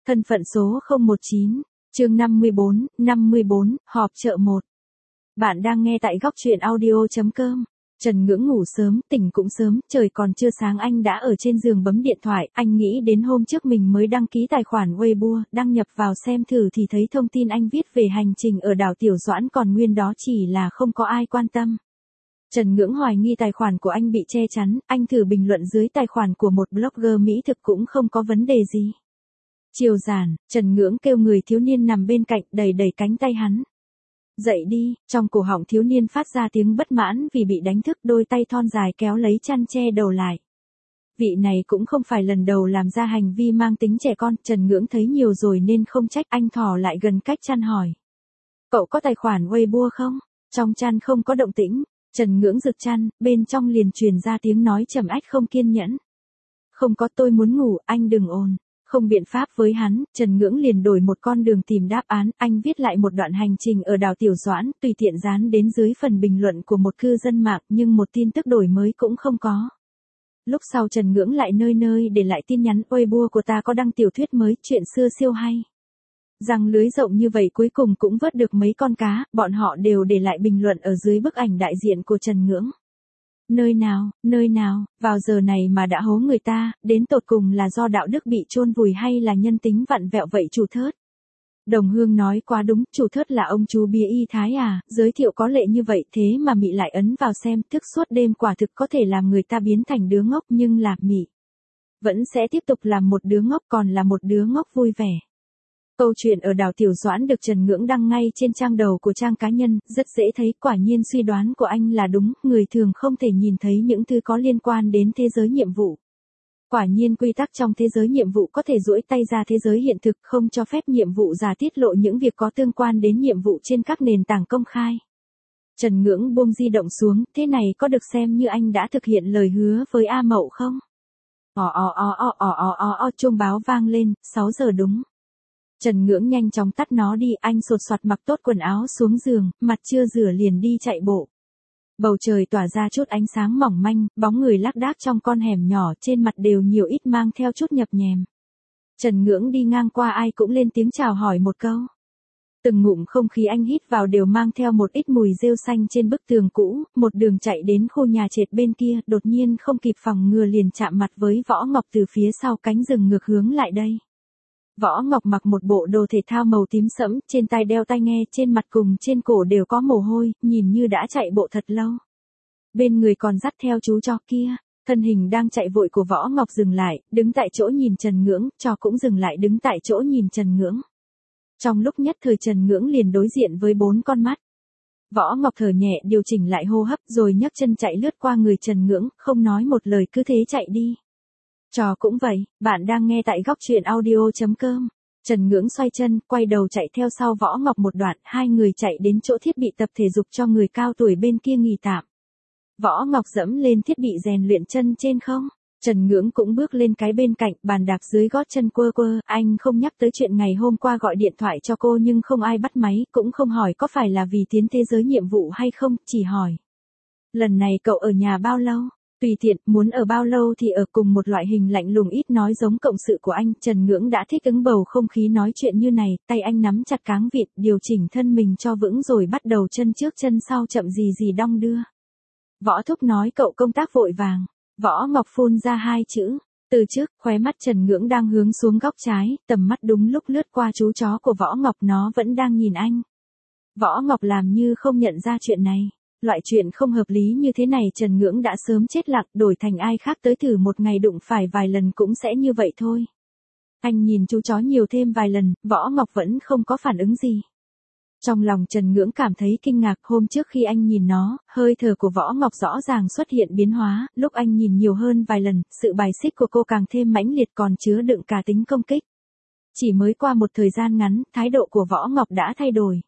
Thân phận số 019, chương 54, họp chợ 1. Bạn đang nghe tại góc truyện audio.com. Trần Ngưỡng ngủ sớm, tỉnh cũng sớm, trời còn chưa sáng anh đã ở trên giường bấm điện thoại, anh nghĩ đến hôm trước mình mới đăng ký tài khoản Weibo, đăng nhập vào xem thử thì thấy thông tin anh viết về hành trình ở đảo Tiểu Doãn còn nguyên đó chỉ là không có ai quan tâm. Trần Ngưỡng hoài nghi tài khoản của anh bị che chắn, anh thử bình luận dưới tài khoản của một blogger Mỹ thực cũng không có vấn đề gì. Chiều giản, Trần Ngưỡng kêu người thiếu niên nằm bên cạnh đẩy cánh tay hắn. Dậy đi, trong cổ họng thiếu niên phát ra tiếng bất mãn vì bị đánh thức, đôi tay thon dài kéo lấy chăn che đầu lại. Vị này cũng không phải lần đầu làm ra hành vi mang tính trẻ con, Trần Ngưỡng thấy nhiều rồi nên không trách, anh thò lại gần cách chăn hỏi. Cậu có tài khoản Weibo không? Trong chăn không có động tĩnh, Trần Ngưỡng giật chăn, bên trong liền truyền ra tiếng nói trầm ách không kiên nhẫn. Không có, tôi muốn ngủ, anh đừng ồn. Không biện pháp với hắn, Trần Ngưỡng liền đổi một con đường tìm đáp án, anh viết lại một đoạn hành trình ở đảo Tiểu Doãn, tùy tiện dán đến dưới phần bình luận của một cư dân mạng, nhưng một tin tức đổi mới cũng không có. Lúc sau Trần Ngưỡng lại nơi để lại tin nhắn, Weibo của ta có đăng tiểu thuyết mới, chuyện xưa siêu hay. Răng lưới rộng như vậy cuối cùng cũng vớt được mấy con cá, bọn họ đều để lại bình luận ở dưới bức ảnh đại diện của Trần Ngưỡng. Nơi nào, vào giờ này mà đã hố người ta, đến tột cùng là do đạo đức bị chôn vùi hay là nhân tính vặn vẹo vậy chủ thớt? Đồng Hương nói quá đúng, chủ thớt là ông chú bía y thái à, giới thiệu có lệ như vậy thế mà Mị lại ấn vào xem, thức suốt đêm quả thực có thể làm người ta biến thành đứa ngốc, nhưng là Mị vẫn sẽ tiếp tục làm một đứa ngốc, còn là một đứa ngốc vui vẻ. Câu chuyện ở đảo Tiểu Doãn được Trần Ngưỡng đăng ngay trên trang đầu của trang cá nhân, rất dễ thấy, quả nhiên suy đoán của anh là đúng, người thường không thể nhìn thấy những thứ có liên quan đến thế giới nhiệm vụ. Quả nhiên quy tắc trong thế giới nhiệm vụ có thể duỗi tay ra thế giới hiện thực, không cho phép nhiệm vụ giả tiết lộ những việc có tương quan đến nhiệm vụ trên các nền tảng công khai. Trần Ngưỡng buông di động xuống, thế này có được xem như anh đã thực hiện lời hứa với A Mậu không? Chuông báo vang lên, 6 giờ đúng. Trần Ngưỡng nhanh chóng tắt nó đi, anh sột soạt mặc tốt quần áo xuống giường, mặt chưa rửa liền đi chạy bộ. Bầu trời tỏa ra chút ánh sáng mỏng manh, bóng người lác đác trong con hẻm nhỏ, trên mặt đều nhiều ít mang theo chút nhập nhèm. Trần Ngưỡng đi ngang qua ai cũng lên tiếng chào hỏi một câu. Từng ngụm không khí anh hít vào đều mang theo một ít mùi rêu xanh trên bức tường cũ, một đường chạy đến khu nhà trệt bên kia, đột nhiên không kịp phòng ngừa liền chạm mặt với Võ Ngọc từ phía sau cánh rừng ngược hướng lại đây. Võ Ngọc mặc một bộ đồ thể thao màu tím sẫm, trên tai đeo tai nghe, trên mặt cùng trên cổ đều có mồ hôi, nhìn như đã chạy bộ thật lâu. Bên người còn dắt theo chú chó kia, thân hình đang chạy vội của Võ Ngọc dừng lại, đứng tại chỗ nhìn Trần Ngưỡng, chó cũng dừng lại đứng tại chỗ nhìn Trần Ngưỡng. Trong lúc nhất thời Trần Ngưỡng liền đối diện với 4 con mắt. Võ Ngọc thở nhẹ điều chỉnh lại hô hấp rồi nhấc chân chạy lướt qua người Trần Ngưỡng, không nói một lời cứ thế chạy đi. Trò cũng vậy, bạn đang nghe tại góc truyện audio.com. Trần Ngưỡng xoay chân, quay đầu chạy theo sau Võ Ngọc một đoạn, hai người chạy đến chỗ thiết bị tập thể dục cho người cao tuổi bên kia nghỉ tạm. Võ Ngọc dẫm lên thiết bị rèn luyện chân trên không. Trần Ngưỡng cũng bước lên cái bên cạnh, bàn đạp dưới gót chân quơ, anh không nhắc tới chuyện ngày hôm qua gọi điện thoại cho cô nhưng không ai bắt máy, cũng không hỏi có phải là vì tiến thế giới nhiệm vụ hay không, chỉ hỏi. Lần này cậu ở nhà bao lâu? Tùy tiện, muốn ở bao lâu thì ở, cùng một loại hình lạnh lùng ít nói giống cộng sự của anh, Trần Ngưỡng đã thích ứng bầu không khí nói chuyện như này, tay anh nắm chặt cáng vịt, điều chỉnh thân mình cho vững rồi bắt đầu chân trước chân sau chậm gì đong đưa. Võ Thúc nói cậu công tác vội vàng. Võ Ngọc phun ra 2 chữ. Từ trước, khóe mắt Trần Ngưỡng đang hướng xuống góc trái, tầm mắt đúng lúc lướt qua chú chó của Võ Ngọc, nó vẫn đang nhìn anh. Võ Ngọc làm như không nhận ra chuyện này. Loại chuyện không hợp lý như thế này Trần Ngưỡng đã sớm chết lặng, đổi thành ai khác tới thử một ngày đụng phải vài lần cũng sẽ như vậy thôi. Anh nhìn chú chó nhiều thêm vài lần, Võ Ngọc vẫn không có phản ứng gì. Trong lòng Trần Ngưỡng cảm thấy kinh ngạc, hôm trước khi anh nhìn nó, hơi thở của Võ Ngọc rõ ràng xuất hiện biến hóa, lúc anh nhìn nhiều hơn vài lần, sự bài xích của cô càng thêm mãnh liệt còn chứa đựng cả tính công kích. Chỉ mới qua một thời gian ngắn, thái độ của Võ Ngọc đã thay đổi.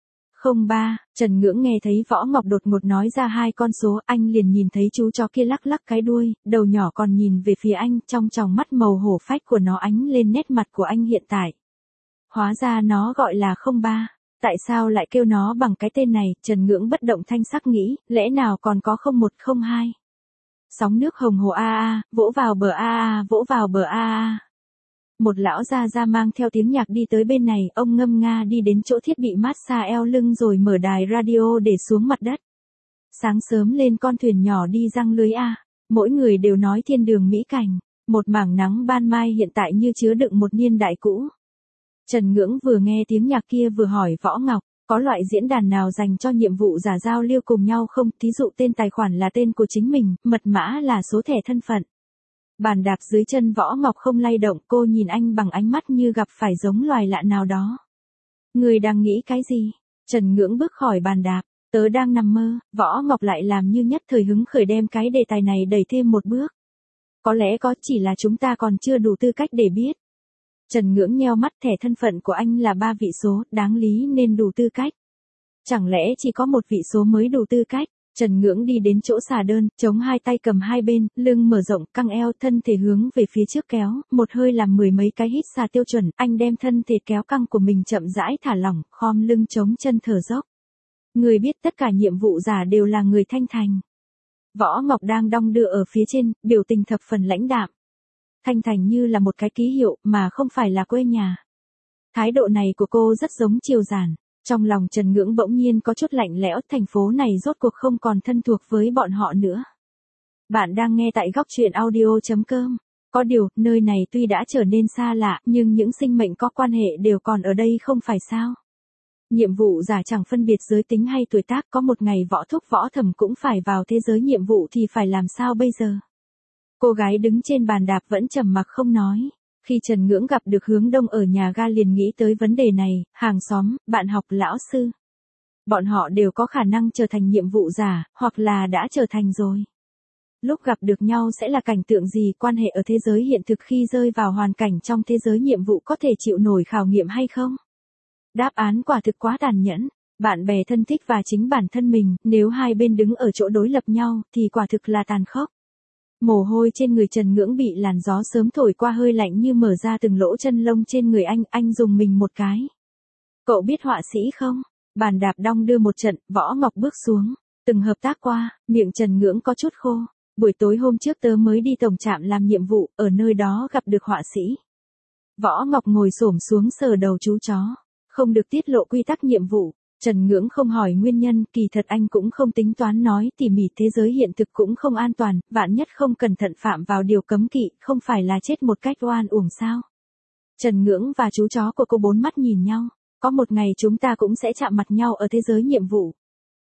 03, Trần Ngưỡng nghe thấy Võ Ngọc đột ngột nói ra 2 con số, anh liền nhìn thấy chú chó kia lắc lắc cái đuôi, đầu nhỏ còn nhìn về phía anh, trong tròng mắt màu hổ phách của nó ánh lên nét mặt của anh hiện tại. Hóa ra nó gọi là 03. Tại sao lại kêu nó bằng cái tên này, Trần Ngưỡng bất động thanh sắc nghĩ, lẽ nào còn có 0102. Sóng nước hồng hồ a a, vỗ vào bờ a a, vỗ vào bờ a a. Một lão gia gia mang theo tiếng nhạc đi tới bên này, ông ngâm nga đi đến chỗ thiết bị massage eo lưng rồi mở đài radio để xuống mặt đất. Sáng sớm lên con thuyền nhỏ đi giăng lưới a, mỗi người đều nói thiên đường mỹ cảnh, một mảng nắng ban mai hiện tại như chứa đựng một niên đại cũ. Trần Ngưỡng vừa nghe tiếng nhạc kia vừa hỏi Võ Ngọc, có loại diễn đàn nào dành cho nhiệm vụ giả giao lưu cùng nhau không, thí dụ tên tài khoản là tên của chính mình, mật mã là số thẻ thân phận. Bàn đạp dưới chân Võ Ngọc không lay động, cô nhìn anh bằng ánh mắt như gặp phải giống loài lạ nào đó. Người đang nghĩ cái gì? Trần Ngưỡng bước khỏi bàn đạp, tớ đang nằm mơ. Võ Ngọc lại làm như nhất thời hứng khởi đem cái đề tài này đẩy thêm một bước. Có lẽ có, chỉ là chúng ta còn chưa đủ tư cách để biết. Trần Ngưỡng nheo mắt, thẻ thân phận của anh là 3 vị số, đáng lý nên đủ tư cách. Chẳng lẽ chỉ có một vị số mới đủ tư cách? Trần Ngưỡng đi đến chỗ xà đơn, chống hai tay cầm hai bên, lưng mở rộng, căng eo, thân thể hướng về phía trước kéo, một hơi làm 10 mấy cái hít xà tiêu chuẩn, anh đem thân thể kéo căng của mình chậm rãi thả lỏng, khom lưng chống chân thở dốc. Người biết tất cả nhiệm vụ giả đều là người Thanh Thành. Võ Ngọc đang đong đưa ở phía trên, biểu tình thập phần lãnh đạm. Thanh Thành như là một cái ký hiệu mà không phải là quê nhà. Thái độ này của cô rất giống Triều Giản. Trong lòng Trần Ngưỡng bỗng nhiên có chút lạnh lẽo, thành phố này rốt cuộc không còn thân thuộc với bọn họ nữa. Bạn đang nghe tại góc truyện audio.com. Có điều, nơi này tuy đã trở nên xa lạ, nhưng những sinh mệnh có quan hệ đều còn ở đây không phải sao? Nhiệm vụ giả chẳng phân biệt giới tính hay tuổi tác, có một ngày Võ Thúc Võ Thẩm cũng phải vào thế giới nhiệm vụ thì phải làm sao bây giờ? Cô gái đứng trên bàn đạp vẫn trầm mặc không nói. Khi Trần Ngưỡng gặp được Hướng Đông ở nhà ga liền nghĩ tới vấn đề này, hàng xóm, bạn học, lão sư. Bọn họ đều có khả năng trở thành nhiệm vụ giả, hoặc là đã trở thành rồi. Lúc gặp được nhau sẽ là cảnh tượng gì, quan hệ ở thế giới hiện thực khi rơi vào hoàn cảnh trong thế giới nhiệm vụ có thể chịu nổi khảo nghiệm hay không? Đáp án quả thực quá tàn nhẫn. Bạn bè thân thích và chính bản thân mình, nếu hai bên đứng ở chỗ đối lập nhau, thì quả thực là tàn khốc. Mồ hôi trên người Trần Ngưỡng bị làn gió sớm thổi qua hơi lạnh như mở ra từng lỗ chân lông trên người anh dùng mình một cái. Cậu biết họa sĩ không? Bàn đạp đong đưa một trận, Võ Ngọc bước xuống. Từng hợp tác qua, miệng Trần Ngưỡng có chút khô. Buổi tối hôm trước tớ mới đi tổng trạm làm nhiệm vụ, ở nơi đó gặp được họa sĩ. Võ Ngọc ngồi xổm xuống sờ đầu chú chó. Không được tiết lộ quy tắc nhiệm vụ. Trần Ngưỡng không hỏi nguyên nhân, kỳ thật anh cũng không tính toán nói tỉ mỉ, thế giới hiện thực cũng không an toàn, vạn nhất không cẩn thận phạm vào điều cấm kỵ, không phải là chết một cách oan uổng sao? Trần Ngưỡng và chú chó của cô bốn mắt nhìn nhau, có một ngày chúng ta cũng sẽ chạm mặt nhau ở thế giới nhiệm vụ.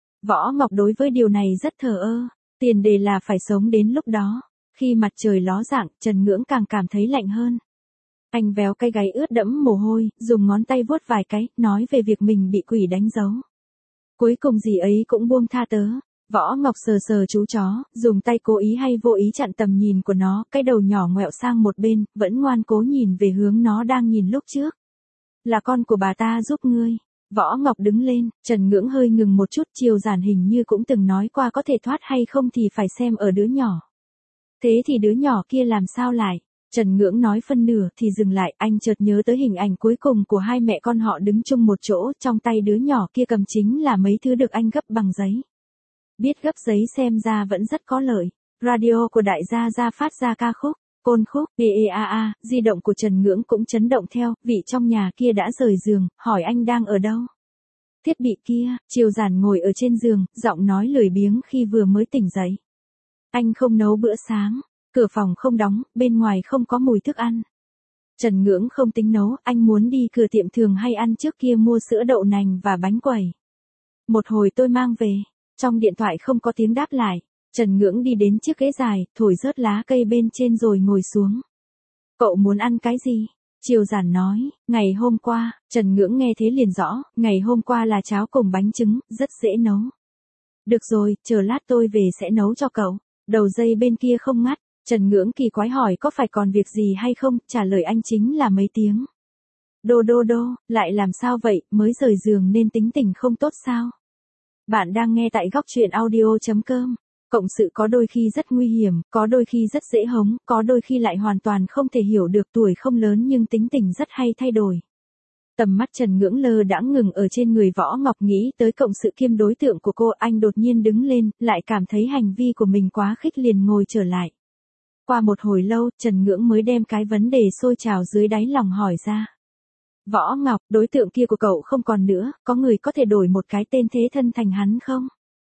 Võ Ngọc đối với điều này rất thờ ơ, tiền đề là phải sống đến lúc đó. Khi mặt trời ló dạng, Trần Ngưỡng càng cảm thấy lạnh hơn. Anh véo cái gáy ướt đẫm mồ hôi, dùng ngón tay vuốt vài cái, nói về việc mình bị quỷ đánh dấu. Cuối cùng gì ấy cũng buông tha tớ. Võ Ngọc sờ sờ chú chó, dùng tay cố ý hay vô ý chặn tầm nhìn của nó, cái đầu nhỏ ngoẹo sang một bên, vẫn ngoan cố nhìn về hướng nó đang nhìn lúc trước. Là con của bà ta giúp ngươi. Võ Ngọc đứng lên, Trần Ngưỡng hơi ngừng một chút, Triều Giản hình như cũng từng nói qua có thể thoát hay không thì phải xem ở đứa nhỏ. Thế thì đứa nhỏ kia làm sao lại? Trần Ngưỡng nói phân nửa thì dừng lại, anh chợt nhớ tới hình ảnh cuối cùng của hai mẹ con họ đứng chung một chỗ, trong tay đứa nhỏ kia cầm chính là mấy thứ được anh gấp bằng giấy. Biết gấp giấy xem ra vẫn rất có lợi. Radio của Đại Gia Gia phát ra ca khúc, côn khúc, DEAA, di động của Trần Ngưỡng cũng chấn động theo, vị trong nhà kia đã rời giường, hỏi anh đang ở đâu. Thiết bị kia, Triều Giản ngồi ở trên giường, giọng nói lười biếng khi vừa mới tỉnh dậy. Anh không nấu bữa sáng. Cửa phòng không đóng, bên ngoài không có mùi thức ăn. Trần Ngưỡng không tính nấu, anh muốn đi cửa tiệm thường hay ăn trước kia mua sữa đậu nành và bánh quẩy. Một hồi tôi mang về, trong điện thoại không có tiếng đáp lại. Trần Ngưỡng đi đến chiếc ghế dài, thổi rớt lá cây bên trên rồi ngồi xuống. Cậu muốn ăn cái gì? Triều Giản nói, ngày hôm qua, Trần Ngưỡng nghe thế liền rõ, ngày hôm qua là cháo cùng bánh trứng, rất dễ nấu. Được rồi, chờ lát tôi về sẽ nấu cho cậu. Đầu dây bên kia không ngắt. Trần Ngưỡng kỳ quái hỏi có phải còn việc gì hay không, trả lời anh chính là mấy tiếng. Đô, lại làm sao vậy, mới rời giường nên tính tình không tốt sao? Bạn đang nghe tại góc truyện audio.com. Cộng sự có đôi khi rất nguy hiểm, có đôi khi rất dễ hống, có đôi khi lại hoàn toàn không thể hiểu được, tuổi không lớn nhưng tính tình rất hay thay đổi. Tầm mắt Trần Ngưỡng lơ đãng ngừng ở trên người Võ Ngọc, nghĩ tới cộng sự kiêm đối tượng của cô, anh đột nhiên đứng lên, lại cảm thấy hành vi của mình quá khích liền ngồi trở lại. Qua một hồi lâu, Trần Ngưỡng mới đem cái vấn đề sôi trào dưới đáy lòng hỏi ra. Võ Ngọc, đối tượng kia của cậu không còn nữa, có người có thể đổi một cái tên thế thân thành hắn không?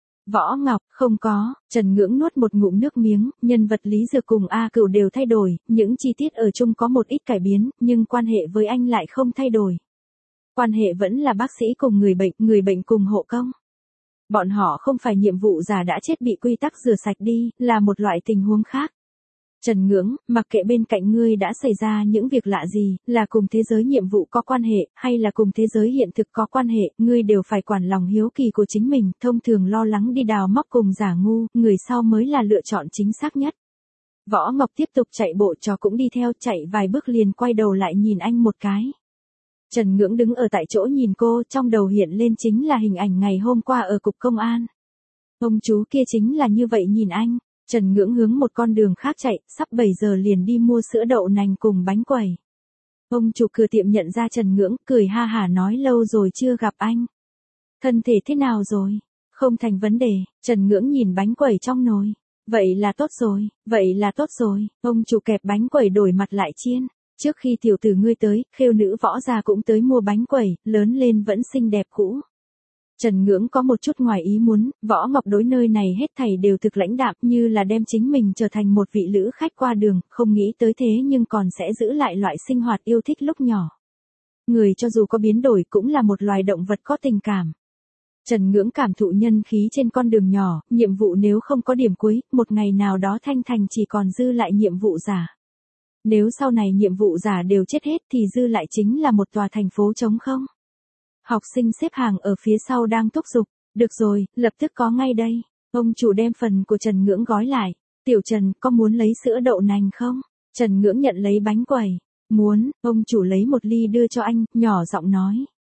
Võ Ngọc, không có, Trần Ngưỡng nuốt một ngụm nước miếng, nhân vật Lý Dược cùng A Cửu đều thay đổi, những chi tiết ở chung có một ít cải biến, nhưng quan hệ với anh lại không thay đổi. Quan hệ vẫn là bác sĩ cùng người bệnh cùng hộ công. Bọn họ không phải nhiệm vụ giả đã chết bị quy tắc rửa sạch đi, là một loại tình huống khác. Trần Ngưỡng, mặc kệ bên cạnh ngươi đã xảy ra những việc lạ gì, là cùng thế giới nhiệm vụ có quan hệ, hay là cùng thế giới hiện thực có quan hệ, ngươi đều phải quản lòng hiếu kỳ của chính mình, thông thường lo lắng đi đào móc cùng giả ngu, người sau mới là lựa chọn chính xác nhất. Võ Ngọc tiếp tục chạy bộ, trò cũng đi theo, chạy vài bước liền quay đầu lại nhìn anh một cái. Trần Ngưỡng đứng ở tại chỗ nhìn cô, trong đầu hiện lên chính là hình ảnh ngày hôm qua ở cục công an. Ông chú kia chính là như vậy nhìn anh. Trần Ngưỡng hướng một con đường khác chạy, sắp 7 giờ liền đi mua sữa đậu nành cùng bánh quẩy. Ông chủ cửa tiệm nhận ra Trần Ngưỡng, cười ha hả nói lâu rồi chưa gặp anh. Thân thể thế nào rồi? Không thành vấn đề, Trần Ngưỡng nhìn bánh quẩy trong nồi. Vậy là tốt rồi, vậy là tốt rồi, ông chủ kẹp bánh quẩy đổi mặt lại chiên. Trước khi tiểu tử ngươi tới, khêu nữ Võ gia cũng tới mua bánh quẩy, lớn lên vẫn xinh đẹp cũ. Trần Ngưỡng có một chút ngoài ý muốn, Võ Ngọc đối nơi này hết thảy đều thực lãnh đạm, như là đem chính mình trở thành một vị lữ khách qua đường, không nghĩ tới thế nhưng còn sẽ giữ lại loại sinh hoạt yêu thích lúc nhỏ. Người cho dù có biến đổi cũng là một loài động vật có tình cảm. Trần Ngưỡng cảm thụ nhân khí trên con đường nhỏ, nhiệm vụ nếu không có điểm cuối, một ngày nào đó Thanh Thành chỉ còn dư lại nhiệm vụ giả. Nếu sau này nhiệm vụ giả đều chết hết thì dư lại chính là một tòa thành phố trống không. Học sinh xếp hàng ở phía sau đang thúc giục, được rồi, lập tức có ngay đây. Ông chủ đem phần của Trần Ngưỡng gói lại. Tiểu Trần, có muốn lấy sữa đậu nành không? Trần Ngưỡng nhận lấy bánh quẩy. Muốn, ông chủ lấy một ly đưa cho anh, nhỏ giọng nói.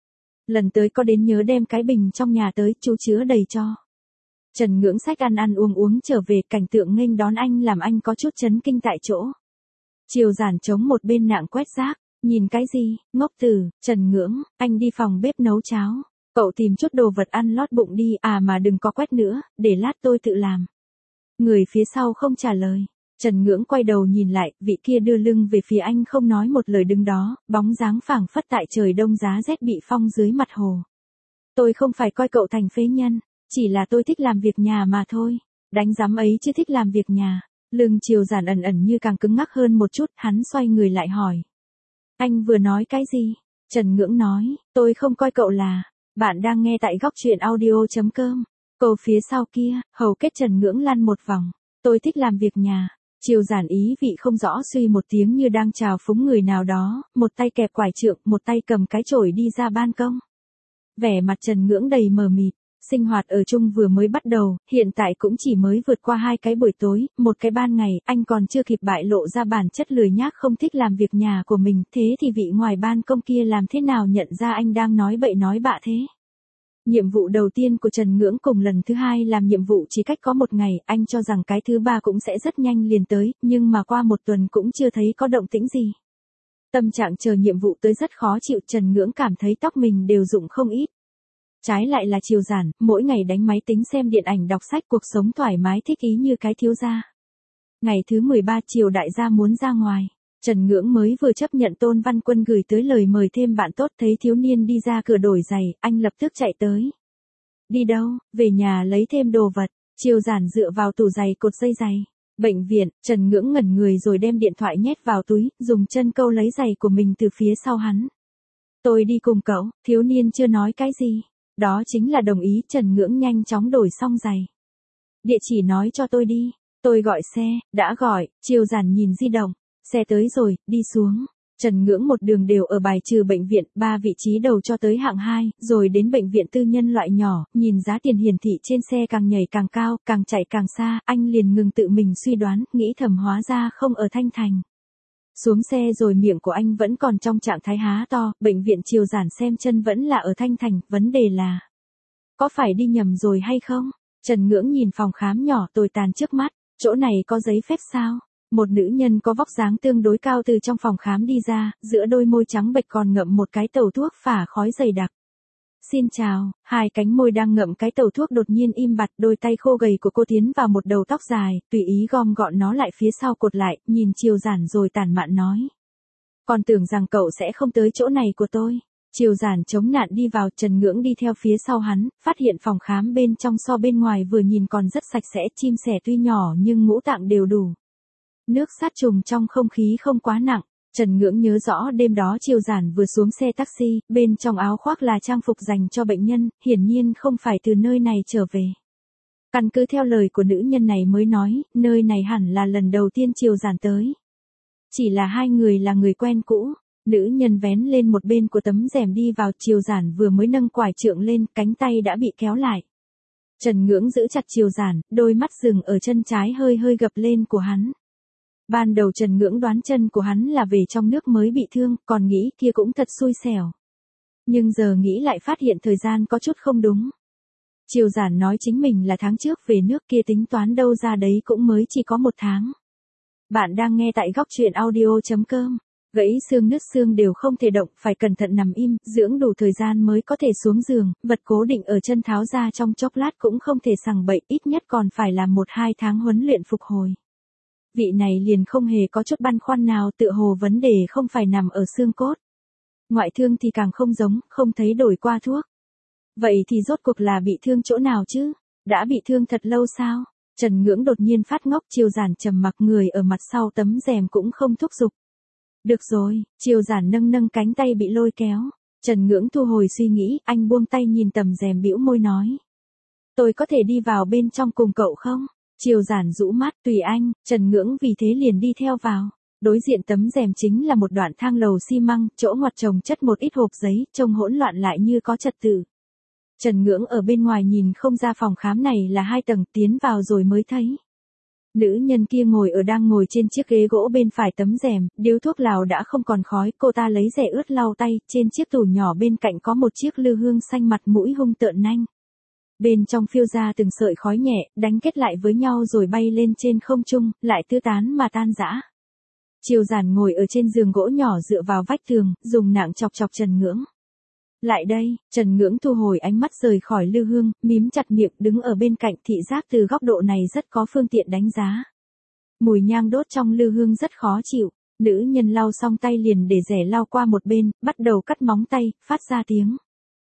Lần tới có đến nhớ đem cái bình trong nhà tới, chú chứa đầy cho. Trần Ngưỡng xách ăn uống trở về, cảnh tượng nghênh đón anh làm anh có chút chấn kinh tại chỗ. Triều Giản chống một bên nạng quét rác. Nhìn cái gì, ngốc tử, Trần Ngưỡng, anh đi phòng bếp nấu cháo. Cậu tìm chút đồ vật ăn lót bụng đi, à mà đừng có quét nữa, để lát tôi tự làm. Người phía sau không trả lời. Trần Ngưỡng quay đầu nhìn lại, vị kia đưa lưng về phía anh không nói một lời đứng đó, bóng dáng phảng phất tại trời đông giá rét bị phong dưới mặt hồ. Tôi không phải coi cậu thành phế nhân, chỉ là tôi thích làm việc nhà mà thôi. Đánh giám ấy chứ thích làm việc nhà. Lưng Triều Giản ẩn như càng cứng ngắc hơn một chút, hắn xoay người lại hỏi. Anh vừa nói cái gì? Trần Ngưỡng nói, tôi không coi cậu là. Bạn đang nghe tại góc truyện audio.com. Câu phía sau kia, hầu kết Trần Ngưỡng lăn một vòng. Tôi thích làm việc nhà. Triều Giản ý vị không rõ suy một tiếng như đang chào phúng người nào đó, một tay kẹp quải trượng, một tay cầm cái chổi đi ra ban công. Vẻ mặt Trần Ngưỡng đầy mờ mịt. Sinh hoạt ở chung vừa mới bắt đầu, hiện tại cũng chỉ mới vượt qua 2 cái buổi tối, 1 cái ban ngày, anh còn chưa kịp bại lộ ra bản chất lười nhác không thích làm việc nhà của mình, thế thì vị ngoài ban công kia làm thế nào nhận ra anh đang nói bậy nói bạ thế? Nhiệm vụ đầu tiên của Trần Ngưỡng cùng lần thứ 2 làm nhiệm vụ chỉ cách có 1 ngày, anh cho rằng cái thứ 3 cũng sẽ rất nhanh liền tới, nhưng mà qua 1 tuần cũng chưa thấy có động tĩnh gì. Tâm trạng chờ nhiệm vụ tới rất khó chịu, Trần Ngưỡng cảm thấy tóc mình đều rụng không ít. Trái lại là Triều Giản, mỗi ngày đánh máy tính xem điện ảnh đọc sách cuộc sống thoải mái thích ý như cái thiếu gia. Ngày thứ 13 Triều đại gia muốn ra ngoài. Trần Ngưỡng mới vừa chấp nhận Tôn Văn Quân gửi tới lời mời thêm bạn tốt thấy thiếu niên đi ra cửa đổi giày, anh lập tức chạy tới. Đi đâu, về nhà lấy thêm đồ vật. Triều Giản dựa vào tủ giày cột dây giày. Bệnh viện, Trần Ngưỡng ngẩn người rồi đem điện thoại nhét vào túi, dùng chân câu lấy giày của mình từ phía sau hắn. Tôi đi cùng cậu, thiếu niên chưa nói cái gì. Đó chính là đồng ý, Trần Ngưỡng nhanh chóng đổi xong giày. Địa chỉ nói cho tôi đi, tôi gọi xe, đã gọi, Triều Giản nhìn di động, xe tới rồi, đi xuống. Trần Ngưỡng một đường đều ở bài trừ bệnh viện, 3 vị trí đầu cho tới hạng 2, rồi đến bệnh viện tư nhân loại nhỏ, nhìn giá tiền hiển thị trên xe càng nhảy càng cao, càng chạy càng xa, anh liền ngừng tự mình suy đoán, nghĩ thầm hóa ra không ở Thanh Thành. Xuống xe rồi miệng của anh vẫn còn trong trạng thái há to, bệnh viện Triều Giản xem chân vẫn là ở Thanh Thành, vấn đề là có phải đi nhầm rồi hay không? Trần Ngưỡng nhìn phòng khám nhỏ tồi tàn trước mắt, chỗ này có giấy phép sao? Một nữ nhân có vóc dáng tương đối cao từ trong phòng khám đi ra, giữa đôi môi trắng bệch còn ngậm một cái tẩu thuốc phả khói dày đặc. Xin chào, hai cánh môi đang ngậm cái tàu thuốc đột nhiên im bặt, đôi tay khô gầy của cô tiến vào một đầu tóc dài, tùy ý gom gọn nó lại phía sau cột lại, nhìn Triều Giản rồi tản mạn nói. Còn tưởng rằng cậu sẽ không tới chỗ này của tôi. Triều Giản chống nạn đi vào, Trần Ngưỡng đi theo phía sau hắn, phát hiện phòng khám bên trong so bên ngoài vừa nhìn còn rất sạch sẽ, chim sẻ tuy nhỏ nhưng ngũ tạng đều đủ. Nước sát trùng trong không khí không quá nặng. Trần Ngưỡng nhớ rõ đêm đó Triều Giản vừa xuống xe taxi, bên trong áo khoác là trang phục dành cho bệnh nhân, hiển nhiên không phải từ nơi này trở về. Căn cứ theo lời của nữ nhân này mới nói, nơi này hẳn là lần đầu tiên Triều Giản tới. Chỉ là hai người là người quen cũ. Nữ nhân vén lên một bên của tấm rèm đi vào, Triều Giản vừa mới nâng quải trượng lên, cánh tay đã bị kéo lại. Trần Ngưỡng giữ chặt Triều Giản, đôi mắt dừng ở chân trái hơi hơi gập lên của hắn. Ban đầu Trần Ngưỡng đoán chân của hắn là về trong nước mới bị thương, còn nghĩ kia cũng thật xui xẻo. Nhưng giờ nghĩ lại phát hiện thời gian có chút không đúng. Triều Giản nói chính mình là tháng trước về nước, kia tính toán đâu ra đấy cũng mới chỉ có 1 tháng. Bạn đang nghe tại góc truyện audio.com. Gãy xương nứt xương đều không thể động, phải cẩn thận nằm im, dưỡng đủ thời gian mới có thể xuống giường, vật cố định ở chân tháo ra trong chốc lát cũng không thể sằng bậy, ít nhất còn phải làm 1-2 tháng huấn luyện phục hồi. Vị này liền không hề có chút băn khoăn nào, tựa hồ vấn đề không phải nằm ở xương cốt. Ngoại thương thì càng không giống, không thấy đổi qua thuốc. Vậy thì rốt cuộc là bị thương chỗ nào chứ? Đã bị thương thật lâu sao? Trần Ngưỡng đột nhiên phát ngốc, Triều Giản trầm mặc, người ở mặt sau tấm rèm cũng không thúc giục. Được rồi, Triều Giản nâng cánh tay bị lôi kéo. Trần Ngưỡng thu hồi suy nghĩ, anh buông tay nhìn tấm rèm bĩu môi nói. Tôi có thể đi vào bên trong cùng cậu không? Triều Giản rũ mắt, tùy anh. Trần Ngưỡng vì thế liền đi theo vào. Đối diện tấm rèm chính là một đoạn thang lầu xi măng, chỗ ngoặt chồng chất một ít hộp giấy, trông hỗn loạn lại như có trật tự. Trần Ngưỡng ở bên ngoài nhìn không ra phòng khám này là 2 tầng, tiến vào rồi mới thấy. Nữ nhân kia đang ngồi trên chiếc ghế gỗ bên phải tấm rèm, điếu thuốc lào đã không còn khói, cô ta lấy rẻ ướt lau tay, trên chiếc tủ nhỏ bên cạnh có một chiếc lư hương xanh, mặt mũi hung tợn nanh. Bên trong phiêu ra từng sợi khói nhẹ, đánh kết lại với nhau rồi bay lên trên không trung, lại tứ tán mà tan rã. Triều Giản ngồi ở trên giường gỗ nhỏ dựa vào vách tường, dùng nạng chọc Trần Ngưỡng. Lại đây, Trần Ngưỡng thu hồi ánh mắt rời khỏi lư hương, mím chặt miệng, đứng ở bên cạnh, thị giác từ góc độ này rất có phương tiện đánh giá. Mùi nhang đốt trong lư hương rất khó chịu, nữ nhân lau xong tay liền để rẻ lau qua một bên, bắt đầu cắt móng tay, phát ra tiếng.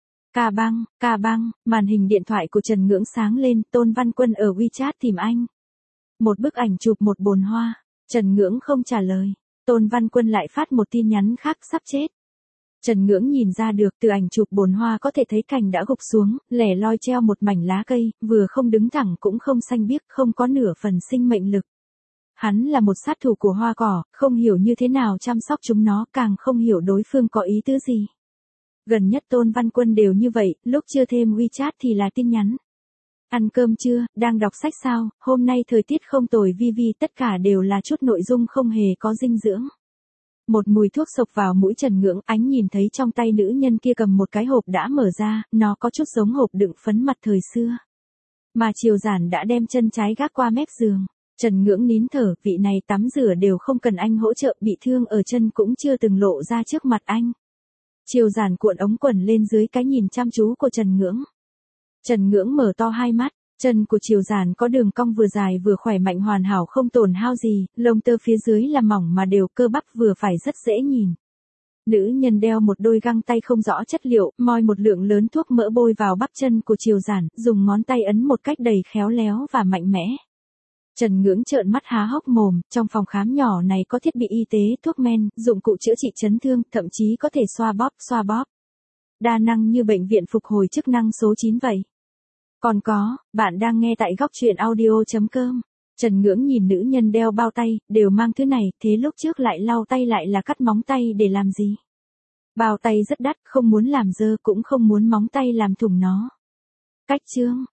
Ca băng, màn hình điện thoại của Trần Ngưỡng sáng lên, Tôn Văn Quân ở WeChat tìm anh. Một bức ảnh chụp một bồn hoa, Trần Ngưỡng không trả lời, Tôn Văn Quân lại phát một tin nhắn khác, sắp chết. Trần Ngưỡng nhìn ra được từ ảnh chụp bồn hoa có thể thấy cành đã gục xuống, lẻ loi treo một mảnh lá cây, vừa không đứng thẳng cũng không xanh biếc, không có nửa phần sinh mệnh lực. Hắn là một sát thủ của hoa cỏ, không hiểu như thế nào chăm sóc chúng nó, càng không hiểu đối phương có ý tứ gì. Gần nhất Tôn Văn Quân đều như vậy, lúc chưa thêm WeChat thì là tin nhắn. Ăn cơm chưa, đang đọc sách sao, hôm nay thời tiết không tồi, vi, tất cả đều là chút nội dung không hề có dinh dưỡng. Một mùi thuốc xộc vào mũi Trần Ngưỡng, ánh nhìn thấy trong tay nữ nhân kia cầm một cái hộp đã mở ra, nó có chút giống hộp đựng phấn mặt thời xưa. Mà Triều Giản đã đem chân trái gác qua mép giường. Trần Ngưỡng nín thở, vị này tắm rửa đều không cần anh hỗ trợ, bị thương ở chân cũng chưa từng lộ ra trước mặt anh. Triều Giản cuộn ống quần lên dưới cái nhìn chăm chú của Trần Ngưỡng. Trần Ngưỡng mở to hai mắt, chân của Triều Giản có đường cong vừa dài vừa khỏe mạnh, hoàn hảo không tổn hao gì, lông tơ phía dưới là mỏng mà đều, cơ bắp vừa phải, rất dễ nhìn. Nữ nhân đeo một đôi găng tay không rõ chất liệu, moi một lượng lớn thuốc mỡ bôi vào bắp chân của Triều Giản, dùng ngón tay ấn một cách đầy khéo léo và mạnh mẽ. Trần Ngưỡng trợn mắt há hốc mồm, trong phòng khám nhỏ này có thiết bị y tế, thuốc men, dụng cụ chữa trị chấn thương, thậm chí có thể xoa bóp. Đa năng như bệnh viện phục hồi chức năng số 9 vậy. Còn có, bạn đang nghe tại góc truyện audio.com. Trần Ngưỡng nhìn nữ nhân đeo bao tay, đều mang thứ này, thế lúc trước lại lau tay lại là cắt móng tay để làm gì? Bao tay rất đắt, không muốn làm dơ cũng không muốn móng tay làm thủng nó. Cách chương,